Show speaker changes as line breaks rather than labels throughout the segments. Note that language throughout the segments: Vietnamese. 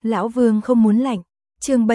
Lão Vương không muốn lạnh. Chương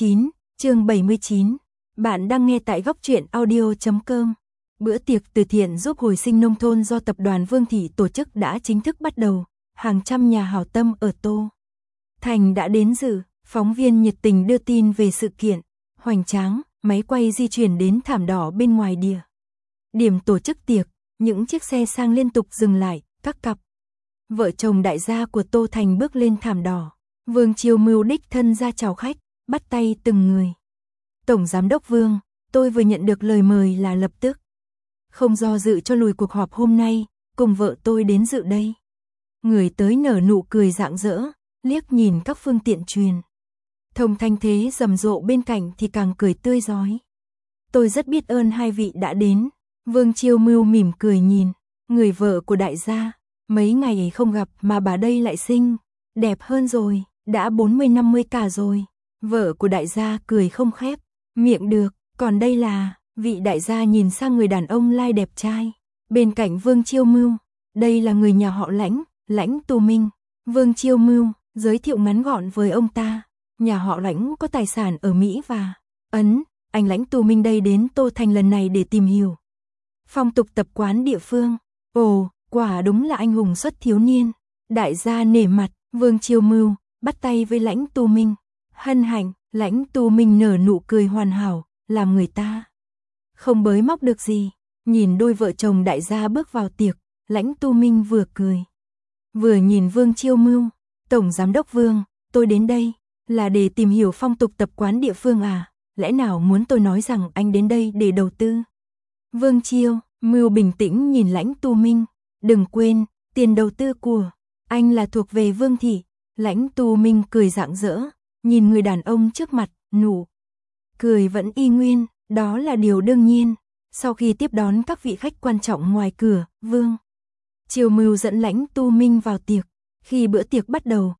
79. Bạn đang nghe tại góc truyện audio.com. Bữa tiệc từ thiện giúp hồi sinh nông thôn do tập đoàn Vương Thị tổ chức đã chính thức bắt đầu. Hàng trăm nhà hảo tâm ở Tô Thành đã đến dự. Phóng viên nhiệt tình đưa tin về sự kiện. Hoành tráng, máy quay di chuyển đến thảm đỏ bên ngoài địa điểm tổ chức tiệc. Những chiếc xe sang liên tục dừng lại. Các cặp vợ chồng đại gia của Tô Thành bước lên thảm đỏ. Vương Chiêu Mưu đích thân ra chào khách, bắt tay từng người. Tổng Giám đốc Vương, tôi vừa nhận được lời mời là lập tức. Không do dự cho lùi cuộc họp hôm nay, cùng vợ tôi đến dự đây. Người tới nở nụ cười rạng rỡ, liếc nhìn các phương tiện truyền thông thanh thế rầm rộ bên cạnh thì càng cười tươi rói. Tôi rất biết ơn hai vị đã đến. Vương Chiêu Mưu mỉm cười nhìn người vợ của đại gia. Mấy ngày không gặp mà bà đây lại xinh đẹp hơn rồi, đã 40-50 cả rồi. Vợ của đại gia cười không khép miệng được. Còn đây là vị đại gia nhìn sang người đàn ông lai đẹp trai bên cạnh Vương Chiêu Mưu. Đây là người nhà họ Lãnh, Lãnh Tu Minh. Vương Chiêu Mưu giới thiệu ngắn gọn với ông ta. Nhà họ Lãnh có tài sản ở Mỹ và Ấn. Anh Lãnh Tu Minh đây đến Tô Thành lần này để tìm hiểu phong tục tập quán địa phương. Ồ, quả đúng là anh hùng xuất thiếu niên. Đại gia nể mặt. Vương Chiêu Mưu bắt tay với Lãnh Tu Minh. Hân hạnh. Lãnh Tu Minh nở nụ cười hoàn hảo, làm người ta không bới móc được gì. Nhìn đôi vợ chồng đại gia bước vào tiệc, Lãnh Tu Minh vừa cười vừa nhìn Vương Chiêu Mưu. Tổng Giám đốc Vương, tôi đến đây là để tìm hiểu phong tục tập quán địa phương à? Lẽ nào muốn tôi nói rằng anh đến đây để đầu tư? Vương Chiêu Mưu bình tĩnh nhìn Lãnh Tu Minh. Đừng quên, tiền đầu tư của anh là thuộc về Vương Thị. Lãnh Tu Minh cười rạng rỡ, nhìn người đàn ông trước mặt, nụ cười vẫn y nguyên, đó là điều đương nhiên. Sau khi tiếp đón các vị khách quan trọng ngoài cửa, Vương Chiêu Mưu dẫn Lãnh Tu Minh vào tiệc. Khi bữa tiệc bắt đầu,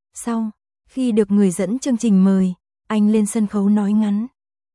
khi được người dẫn chương trình mời, anh lên sân khấu nói ngắn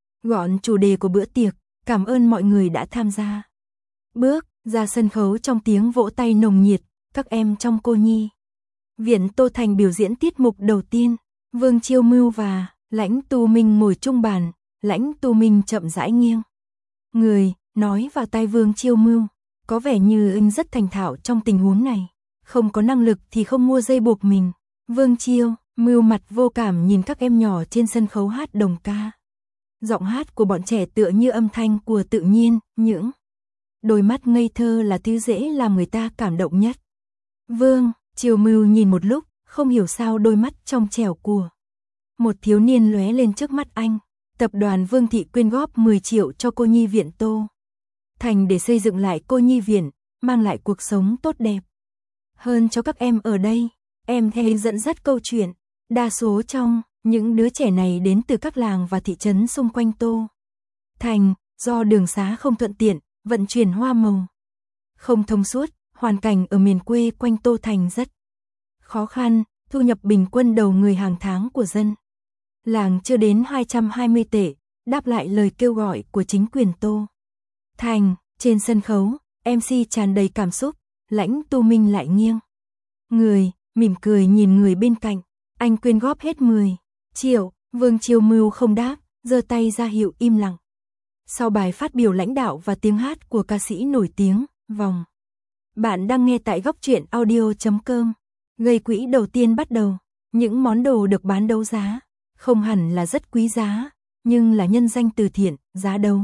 gọn chủ đề của bữa tiệc, cảm ơn mọi người đã tham gia. Bước ra sân khấu trong tiếng vỗ tay nồng nhiệt, các em trong cô nhi viện Tô Thành biểu diễn tiết mục đầu tiên. Vương Chiêu Mưu và Lãnh Tu Minh ngồi chung bàn. Lãnh Tu Minh chậm rãi nghiêng người, nói vào tai Vương Chiêu Mưu. Có vẻ như anh rất thành thạo trong tình huống này. Không có năng lực thì không mua dây buộc mình. Vương Chiêu Mưu mặt vô cảm nhìn các em nhỏ trên sân khấu hát đồng ca. Giọng hát của bọn trẻ tựa như âm thanh của tự nhiên, những đôi mắt ngây thơ là thứ dễ làm người ta cảm động nhất. Vương Chiêu Mưu nhìn một lúc, không hiểu sao đôi mắt trong trẻo của một thiếu niên lóe lên trước mắt anh. Tập đoàn Vương Thị quyên góp 10 triệu cho cô nhi viện Tô Thành để xây dựng lại cô nhi viện, mang lại cuộc sống tốt đẹp hơn cho các em ở đây. Em hay dẫn dắt câu chuyện. Đa số trong những đứa trẻ này đến từ các làng và thị trấn xung quanh Tô Thành. Do đường xá không thuận tiện, vận chuyển hoa màu không thông suốt, hoàn cảnh ở miền quê quanh Tô Thành rất khó khăn. Thu nhập bình quân đầu người hàng tháng của dân làng chưa đến 220 tệ. Đáp lại lời kêu gọi của chính quyền Tô Thành, trên sân khấu, MC tràn đầy cảm xúc. Lãnh Tu Minh lại nghiêng người, mỉm cười nhìn người bên cạnh. Anh quyên góp hết 10 triệu. Vương Chiêu Mưu không đáp, giơ tay ra hiệu im lặng. Sau bài phát biểu lãnh đạo và tiếng hát của ca sĩ nổi tiếng, vòng. Bạn đang nghe tại góc truyện audio.com. Gây quỹ đầu tiên bắt đầu. Những món đồ được bán đấu giá không hẳn là rất quý giá, nhưng là nhân danh từ thiện, giá đấu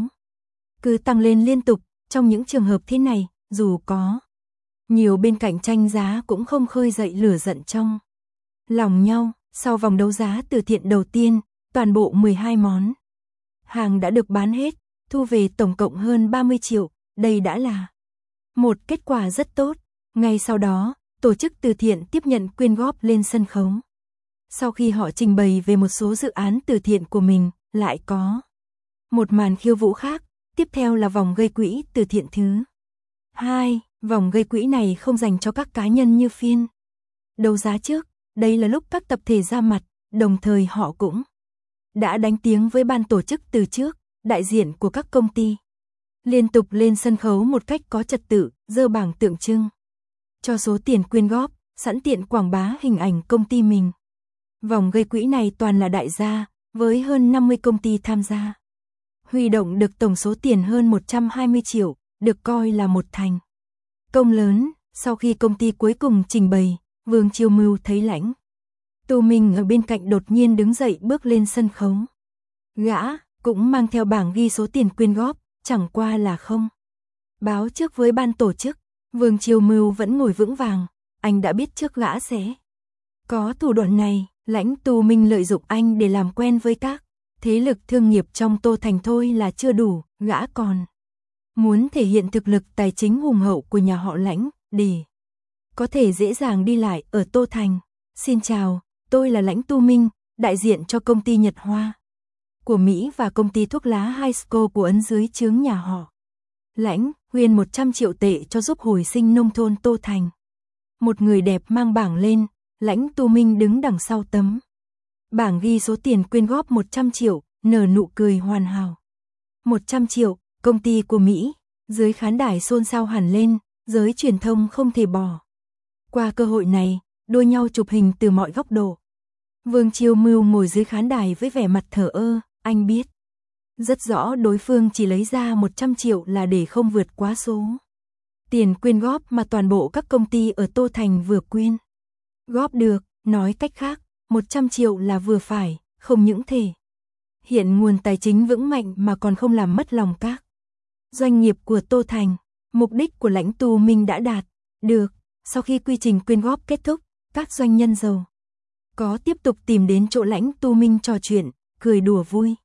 cứ tăng lên liên tục. Trong những trường hợp thế này, dù có nhiều bên cạnh tranh giá cũng không khơi dậy lửa giận trong lòng nhau. Sau vòng đấu giá từ thiện đầu tiên, toàn bộ 12 món hàng đã được bán hết, thu về tổng cộng hơn 30 triệu. Đây đã là một kết quả rất tốt. Ngay sau đó, tổ chức từ thiện tiếp nhận quyên góp lên sân khấu. Sau khi họ trình bày về một số dự án từ thiện của mình, lại có một màn khiêu vũ khác. Tiếp theo là vòng gây quỹ từ thiện thứ 2. Vòng gây quỹ này không dành cho các cá nhân như phiên đấu giá trước. Đây là lúc các tập thể ra mặt, đồng thời họ cũng đã đánh tiếng với ban tổ chức từ trước. Đại diện của các công ty liên tục lên sân khấu một cách có trật tự, giơ bảng tượng trưng cho số tiền quyên góp, sẵn tiện quảng bá hình ảnh công ty mình. Vòng gây quỹ này toàn là đại gia, với hơn 50 công ty tham gia. Huy động được tổng số tiền hơn 120 triệu, được coi là một thành công lớn. Sau khi công ty cuối cùng trình bày, Vương Chiêu Mưu thấy Lãnh Tu Minh ở bên cạnh đột nhiên đứng dậy bước lên sân khấu. Gã cũng mang theo bảng ghi số tiền quyên góp, chẳng qua là không báo trước với ban tổ chức. Vương Chiêu Mưu vẫn ngồi vững vàng, anh đã biết trước gã sẽ có thủ đoạn này. Lãnh Tu Minh lợi dụng anh để làm quen với các thế lực thương nghiệp trong Tô Thành thôi là chưa đủ, gã còn muốn thể hiện thực lực tài chính hùng hậu của nhà họ Lãnh để có thể dễ dàng đi lại ở Tô Thành. Xin chào, tôi là Lãnh Tu Minh, đại diện cho công ty Nhật Hoa của Mỹ và công ty thuốc lá Highsco của ấn dưới trướng nhà họ Lãnh, quyên 100 triệu tệ cho giúp hồi sinh nông thôn Tô Thành. Một người đẹp mang bảng lên, Lãnh Tu Minh đứng đằng sau tấm bảng ghi số tiền quyên góp 100 triệu, nở nụ cười hoàn hảo. 100 triệu, công ty của Mỹ, dưới khán đài xôn xao hẳn lên, giới truyền thông không thể bỏ qua cơ hội này, đua nhau chụp hình từ mọi góc độ. Vương Chiêu Mưu ngồi dưới khán đài với vẻ mặt thờ ơ, anh biết rất rõ đối phương chỉ lấy ra 100 triệu là để không vượt quá số tiền quyên góp mà toàn bộ các công ty ở Tô Thành vừa quyên góp được. Nói cách khác, 100 triệu là vừa phải, không những thể hiện nguồn tài chính vững mạnh mà còn không làm mất lòng các doanh nghiệp của Tô Thành. Mục đích của Lãnh Tu Minh đã đạt được. Sau khi quy trình quyên góp kết thúc, các doanh nhân giàu có tiếp tục tìm đến chỗ Lãnh Tu Minh trò chuyện, cười đùa vui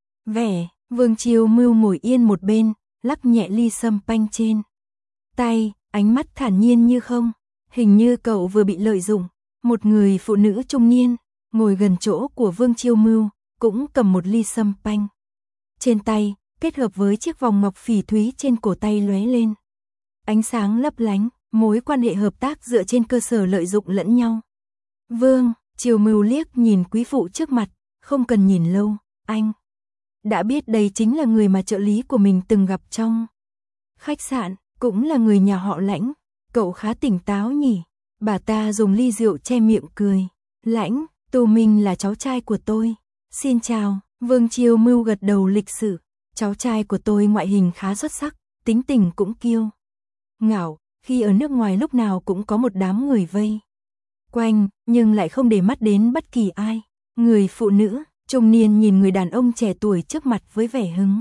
vẻ. Vương Chiêu Mưu ngồi yên một bên, lắc nhẹ ly sâm panh trên tay, ánh mắt thản nhiên như không. Hình như cậu vừa bị lợi dụng. Một người phụ nữ trung niên ngồi gần chỗ của Vương Chiêu Mưu, cũng cầm một ly sâm panh trên tay, kết hợp với chiếc vòng ngọc phỉ thúy trên cổ tay lóe lên ánh sáng lấp lánh. Mối quan hệ hợp tác dựa trên cơ sở lợi dụng lẫn nhau. Vương Chiêu Mưu liếc nhìn quý phụ trước mặt, không cần nhìn lâu, anh đã biết đây chính là người mà trợ lý của mình từng gặp trong khách sạn, cũng là người nhà họ Lãnh. Cậu khá tỉnh táo nhỉ? Bà ta dùng ly rượu che miệng cười. Lãnh Tu Minh là cháu trai của tôi. Xin chào. Vương Chiêu Mưu gật đầu lịch sự. Cháu trai của tôi ngoại hình khá xuất sắc, tính tình cũng kiêu ngạo, khi ở nước ngoài lúc nào cũng có một đám người vây quanh, nhưng lại không để mắt đến bất kỳ ai. Người phụ nữ trung niên nhìn người đàn ông trẻ tuổi trước mặt với vẻ hứng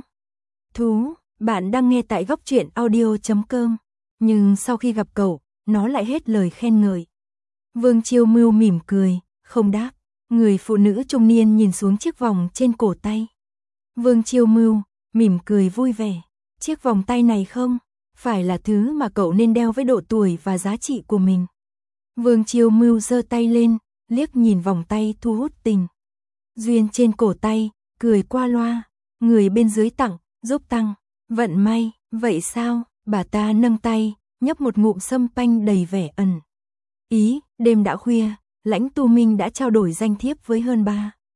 thú. Bạn đang nghe tại góc truyện audio.com. Nhưng sau khi gặp cậu, nó lại hết lời khen ngợi. Vương Chiêu Mưu mỉm cười, không đáp. Người phụ nữ trung niên nhìn xuống chiếc vòng trên cổ tay Vương Chiêu Mưu, mỉm cười vui vẻ. Chiếc vòng tay này không phải là thứ mà cậu nên đeo với độ tuổi và giá trị của mình. Vương Chiêu Mưu giơ tay lên, liếc nhìn vòng tay thu hút tình duyên trên cổ tay, cười qua loa. Người bên dưới tặng, giúp tăng vận may. Vậy sao? Bà ta nâng tay, nhấp một ngụm sâm panh đầy vẻ ẩn ý. Đêm đã khuya, Lãnh Tu Minh đã trao đổi danh thiếp với hơn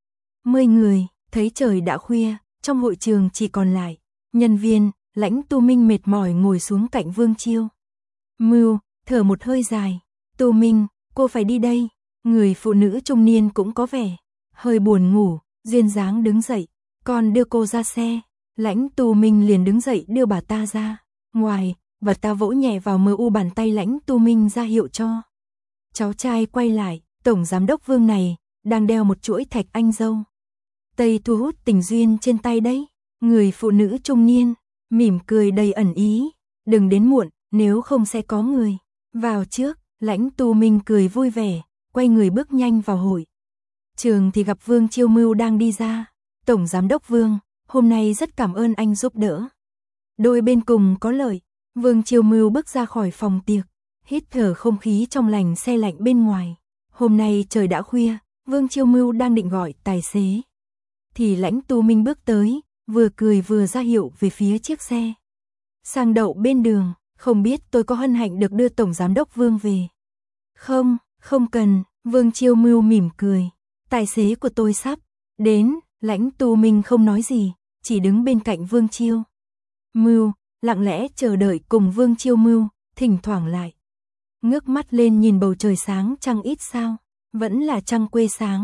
30 người. Thấy trời đã khuya, trong hội trường chỉ còn lại nhân viên. Lãnh Tu Minh mệt mỏi ngồi xuống cạnh Vương Chiêu Mưu, thở một hơi dài. Tu Minh, cô phải đi đây. Người phụ nữ trung niên cũng có vẻ hơi buồn ngủ, duyên dáng đứng dậy. Còn đưa cô ra xe. Lãnh Tu Minh liền đứng dậy đưa bà ta ra ngoài, và ta vỗ nhẹ vào mờ u bàn tay Lãnh Tu Minh ra hiệu cho cháu trai quay lại. Tổng giám đốc Vương này đang đeo một chuỗi thạch anh dâu tây thu hút tình duyên trên tay đấy. Người phụ nữ trung niên mỉm cười đầy ẩn ý. Đừng đến muộn, nếu không sẽ có người vào trước. Lãnh Tu Minh cười vui vẻ, quay người bước nhanh vào hội trường thì gặp Vương Chiêu Mưu đang đi ra. Tổng giám đốc Vương, hôm nay rất cảm ơn anh giúp đỡ. Đôi bên cùng có lợi. Vương Chiêu Mưu bước ra khỏi phòng tiệc, hít thở không khí trong lành se lạnh bên ngoài. Hôm nay trời đã khuya, Vương Chiêu Mưu đang định gọi tài xế thì Lãnh Tu Minh bước tới, vừa cười vừa ra hiệu về phía chiếc xe sang đậu bên đường. Không biết tôi có hân hạnh được đưa Tổng giám đốc Vương về không? Không cần. Vương Chiêu Mưu mỉm cười. Tài xế của tôi sắp đến. Lãnh Tu Minh không nói gì, chỉ đứng bên cạnh Vương Chiêu Mưu, lặng lẽ chờ đợi cùng Vương Chiêu Mưu, thỉnh thoảng lại ngước mắt lên nhìn bầu trời sáng trăng ít sao, vẫn là trăng quê sáng.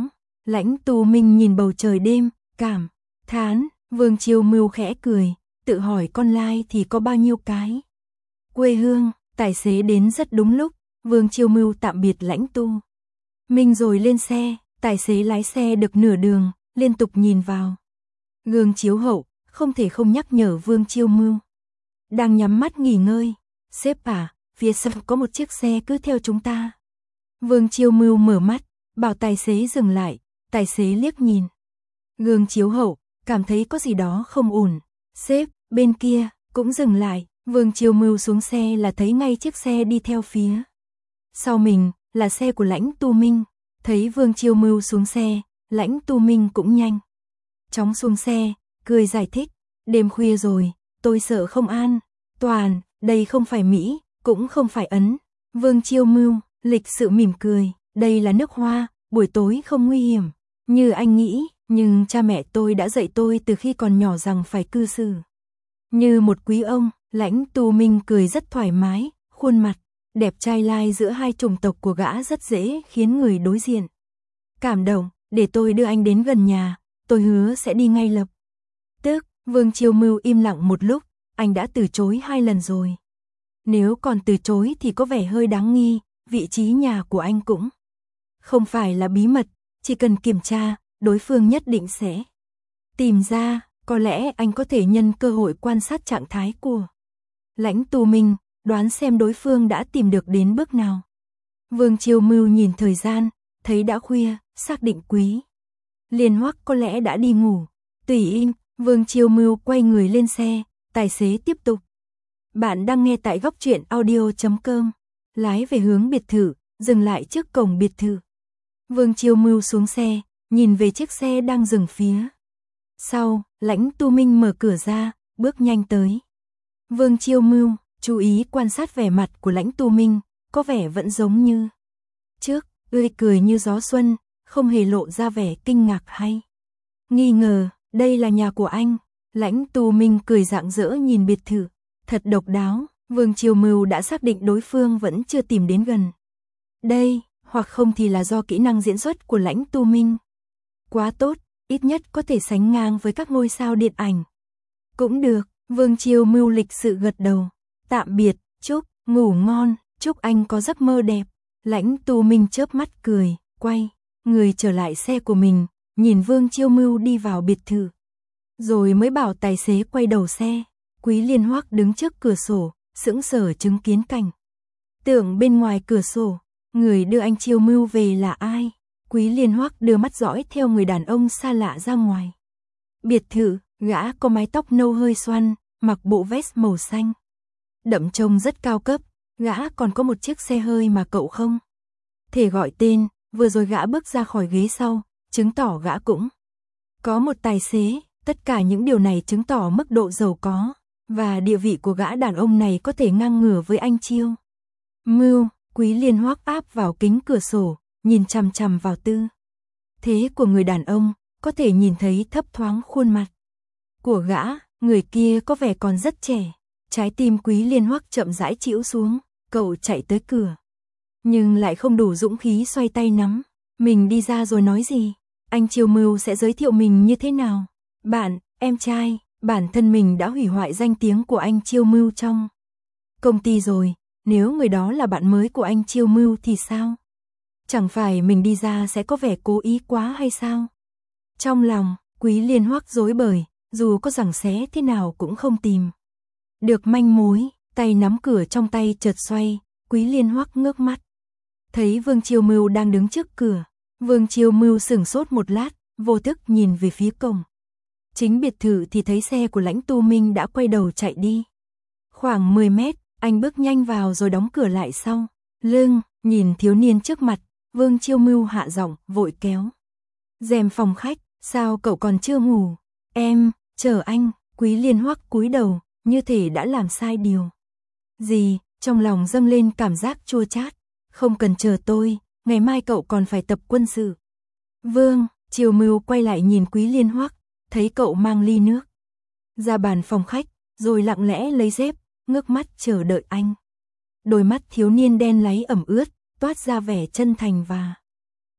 Lãnh Tu Minh nhìn bầu trời đêm, cảm thán, Vương Chiêu Mưu khẽ cười, tự hỏi con lai thì có bao nhiêu cái. Quê hương, tài xế đến rất đúng lúc, Vương Chiêu Mưu tạm biệt Lãnh Tu Minh rồi lên xe, tài xế lái xe được nửa đường, liên tục nhìn vào gương chiếu hậu, không thể không nhắc nhở Vương Chiêu Mưu. Đang nhắm mắt nghỉ ngơi, sếp à, phía sau có một chiếc xe cứ theo chúng ta. Vương Chiêu Mưu mở mắt, bảo tài xế dừng lại, tài xế liếc nhìn gương chiếu hậu, cảm thấy có gì đó không ổn. Sếp, bên kia, cũng dừng lại, Vương Chiêu Mưu xuống xe là thấy ngay chiếc xe đi theo phía sau mình, là xe của Lãnh Tu Minh. Thấy Vương Chiêu Mưu xuống xe, Lãnh Tu Minh cũng nhanh chóng xuống xe, cười giải thích, đêm khuya rồi, tôi sợ không an toàn, đây không phải Mỹ, cũng không phải Ấn. Vương Chiêu Mưu, lịch sự mỉm cười, đây là nước Hoa, buổi tối không nguy hiểm, như anh nghĩ, nhưng cha mẹ tôi đã dạy tôi từ khi còn nhỏ rằng phải cư xử như một quý ông. Lãnh Tu Minh cười rất thoải mái, khuôn mặt đẹp trai lai giữa hai chủng tộc của gã rất dễ khiến người đối diện cảm động, để tôi đưa anh đến gần nhà, tôi hứa sẽ đi ngay lập tức. Vương Chiêu Mưu im lặng một lúc, anh đã từ chối 2 lần rồi. Nếu còn từ chối thì có vẻ hơi đáng nghi, vị trí nhà của anh cũng không phải là bí mật, chỉ cần kiểm tra, đối phương nhất định sẽ tìm ra, có lẽ anh có thể nhân cơ hội quan sát trạng thái của Lãnh Tu Minh, đoán xem đối phương đã tìm được đến bước nào. Vương Chiêu Mưu nhìn thời gian, thấy đã khuya, xác định Quý Liên Hoắc có lẽ đã đi ngủ. Tùy im, Vương Chiêu Mưu quay người lên xe, tài xế tiếp tục. Bạn đang nghe tại góc truyện audio.com, lái về hướng biệt thự, dừng lại trước cổng biệt thự. Vương Chiêu Mưu xuống xe, nhìn về chiếc xe đang dừng phía sau, Lãnh Tu Minh mở cửa ra, bước nhanh tới. Vương Chiêu Mưu chú ý quan sát vẻ mặt của Lãnh Tu Minh, có vẻ vẫn giống như trước, tươi cười như gió xuân, không hề lộ ra vẻ kinh ngạc hay nghi ngờ. Đây là nhà của anh. Lãnh Tu Minh cười rạng rỡ nhìn biệt thự, thật độc đáo. Vương Chiêu Mưu đã xác định đối phương vẫn chưa tìm đến gần đây, hoặc không thì là do kỹ năng diễn xuất của Lãnh Tu Minh quá tốt, ít nhất có thể sánh ngang với các ngôi sao điện ảnh. Cũng được, Vương Chiêu Mưu lịch sự gật đầu. Tạm biệt, chúc ngủ ngon, chúc anh có giấc mơ đẹp. Lãnh Tu Minh chớp mắt cười, quay người trở lại xe của mình, nhìn Vương Chiêu Mưu đi vào biệt thự, rồi mới bảo tài xế quay đầu xe. Quý Liên Hoắc đứng trước cửa sổ, sững sờ chứng kiến cảnh tượng bên ngoài cửa sổ. Người đưa anh Chiêu Mưu về là ai? Quý Liên Hoắc đưa mắt dõi theo người đàn ông xa lạ ra ngoài biệt thự. Gã có mái tóc nâu hơi xoăn, mặc bộ vest màu xanh đậm trông rất cao cấp. Gã còn có một chiếc xe hơi mà cậu không thể gọi tên. Vừa rồi gã bước ra khỏi ghế sau, chứng tỏ gã cũng có một tài xế. Tất cả những điều này chứng tỏ mức độ giàu có và địa vị của gã đàn ông này có thể ngang ngửa với anh Chiêu Mưu. Quý Liên Hoắc áp vào kính cửa sổ, nhìn chằm chằm vào tư thế của người đàn ông, có thể nhìn thấy thấp thoáng khuôn mặt của gã. Người kia có vẻ còn rất trẻ. Trái tim Quý Liên Hoắc chậm rãi chĩu xuống. Cậu chạy tới cửa, nhưng lại không đủ dũng khí xoay tay nắm mình đi ra rồi nói gì. Anh Chiêu Mưu sẽ giới thiệu mình như thế nào? Bạn, em trai, bản thân mình đã hủy hoại danh tiếng của anh Chiêu Mưu trong công ty rồi. Nếu người đó là bạn mới của anh Chiêu Mưu thì sao? Chẳng phải mình đi ra sẽ có vẻ cố ý quá hay sao? Trong lòng, Quý Liên Hoắc rối bời, dù có giằng xé thế nào cũng không tìm được manh mối. Tay nắm cửa trong tay chợt xoay, Quý Liên Hoắc ngước mắt, thấy Vương Chiêu Mưu đang đứng trước cửa. Vương Chiêu Mưu sửng sốt một lát, vô thức nhìn về phía cổng chính biệt thự thì thấy xe của Lãnh Tu Minh đã quay đầu chạy đi. Khoảng 10 mét, anh bước nhanh vào rồi đóng cửa lại sau lưng. Nhìn thiếu niên trước mặt, Vương Chiêu Mưu hạ giọng, vội kéo rèm phòng khách. Sao cậu còn chưa ngủ? Em chờ anh. Quý Liên Hoắc cúi đầu, như thể đã làm sai điều gì. Trong lòng dâng lên cảm giác chua chát. Không cần chờ tôi, ngày mai cậu còn phải tập quân sự. Vương Chiêu Mưu quay lại nhìn Quý Liên Hoắc, thấy cậu mang ly nước ra bàn phòng khách, rồi lặng lẽ lấy dép, ngước mắt chờ đợi anh. Đôi mắt thiếu niên đen láy ẩm ướt, toát ra vẻ chân thành và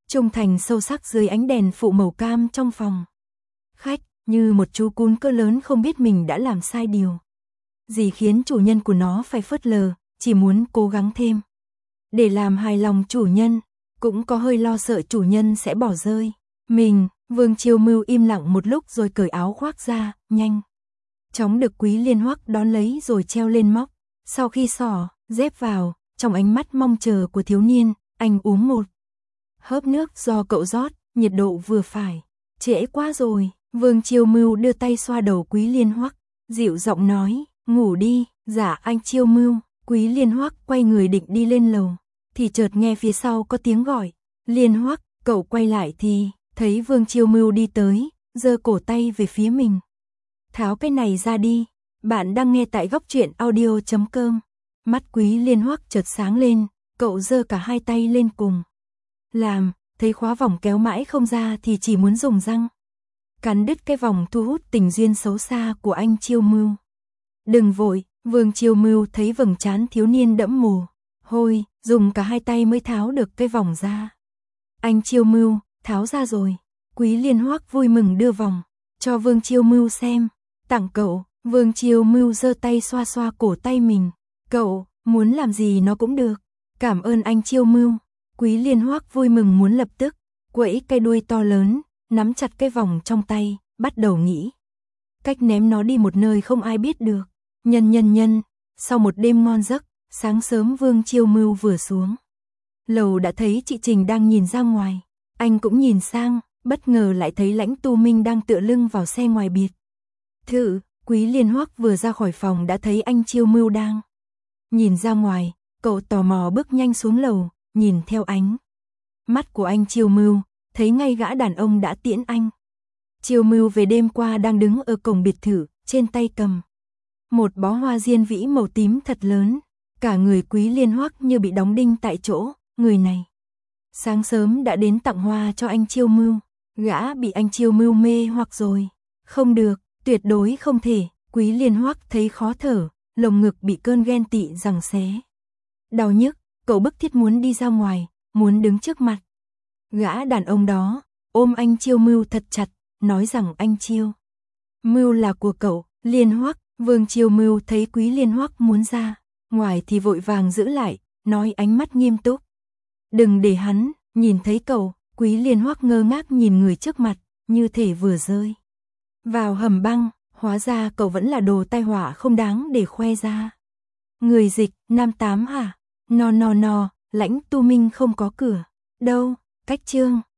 trung thành sâu sắc dưới ánh đèn phụ màu cam trong phòng khách, như một chú cún cỡ lớn không biết mình đã làm sai điều gì khiến chủ nhân của nó phải phớt lờ, chỉ muốn cố gắng thêm để làm hài lòng chủ nhân, cũng có hơi lo sợ chủ nhân sẽ bỏ rơi mình. Vương Chiêu Mưu im lặng một lúc rồi cởi áo khoác ra, nhanh chóng được Quý Liên Hoắc đón lấy rồi treo lên móc. Sau khi xỏ dép vào, trong ánh mắt mong chờ của thiếu niên, anh uống một hớp nước do cậu rót, nhiệt độ vừa phải. Trễ quá rồi. Vương Chiêu Mưu đưa tay xoa đầu Quý Liên Hoắc, dịu giọng nói, ngủ đi. Dạ anh Chiêu Mưu. Quý Liên Hoắc quay người định đi lên lầu, thì chợt nghe phía sau có tiếng gọi. Liên Hoắc. Cậu quay lại thì thấy Vương Chiêu Mưu đi tới, giơ cổ tay về phía mình. Tháo cái này ra đi. Bạn đang nghe tại góc truyện audio.com. Mắt Quý Liên Hoắc chợt sáng lên, cậu giơ cả hai tay lên cùng làm, thấy khóa vòng kéo mãi không ra thì chỉ muốn dùng răng cắn đứt cái vòng thu hút tình duyên xấu xa của anh Chiêu Mưu. Đừng vội. Vương Chiêu Mưu thấy vầng trán thiếu niên đẫm mồ hôi, dùng cả hai tay mới tháo được cái vòng ra. Anh Chiêu Mưu, tháo ra rồi. Quý Liên Hoắc vui mừng đưa vòng cho Vương Chiêu Mưu xem. Tặng cậu. Vương Chiêu Mưu giơ tay xoa xoa cổ tay mình. Cậu muốn làm gì nó cũng được. Cảm ơn anh Chiêu Mưu. Quý Liên Hoắc vui mừng muốn lập tức quẫy cây đuôi to lớn, nắm chặt cái vòng trong tay, bắt đầu nghĩ cách ném nó đi một nơi không ai biết được. Nhân. Sau một đêm ngon giấc, sáng sớm Vương Chiêu Mưu vừa xuống lầu đã thấy chị Trình đang nhìn ra ngoài. Anh cũng nhìn sang, bất ngờ lại thấy Lãnh Tu Minh đang tựa lưng vào xe ngoài biệt thự. Quý Liên Hoắc vừa ra khỏi phòng đã thấy anh Chiêu Mưu đang nhìn ra ngoài, cậu tò mò bước nhanh xuống lầu, nhìn theo ánh mắt của anh Chiêu Mưu, thấy ngay gã đàn ông đã tiễn anh Chiêu Mưu về đêm qua đang đứng ở cổng biệt thự, trên tay cầm một bó hoa diên vĩ màu tím thật lớn. Cả người Quý Liên Hoắc như bị đóng đinh tại chỗ. Người này sáng sớm đã đến tặng hoa cho anh Chiêu Mưu. Gã bị anh Chiêu Mưu mê hoặc rồi. Không được, tuyệt đối không thể. Quý Liên Hoắc thấy khó thở, lồng ngực bị cơn ghen tị giằng xé đau nhức, cậu bức thiết muốn đi ra ngoài, muốn đứng trước mặt gã đàn ông đó, ôm anh Chiêu Mưu thật chặt, nói rằng anh Chiêu Mưu là của cậu. Liên Hoắc. Vương Chiêu Mưu thấy Quý Liên Hoắc muốn ra ngoài thì vội vàng giữ lại, nói ánh mắt nghiêm túc. Đừng để hắn nhìn thấy cậu. Quý Liên Hoắc ngơ ngác nhìn người trước mặt, như thể vừa rơi vào hầm băng, hóa ra cậu vẫn là đồ tai họa không đáng để khoe ra. Người dịch, nam tám hả? No, Lãnh Tu Minh không có cửa. Đâu, cách chương.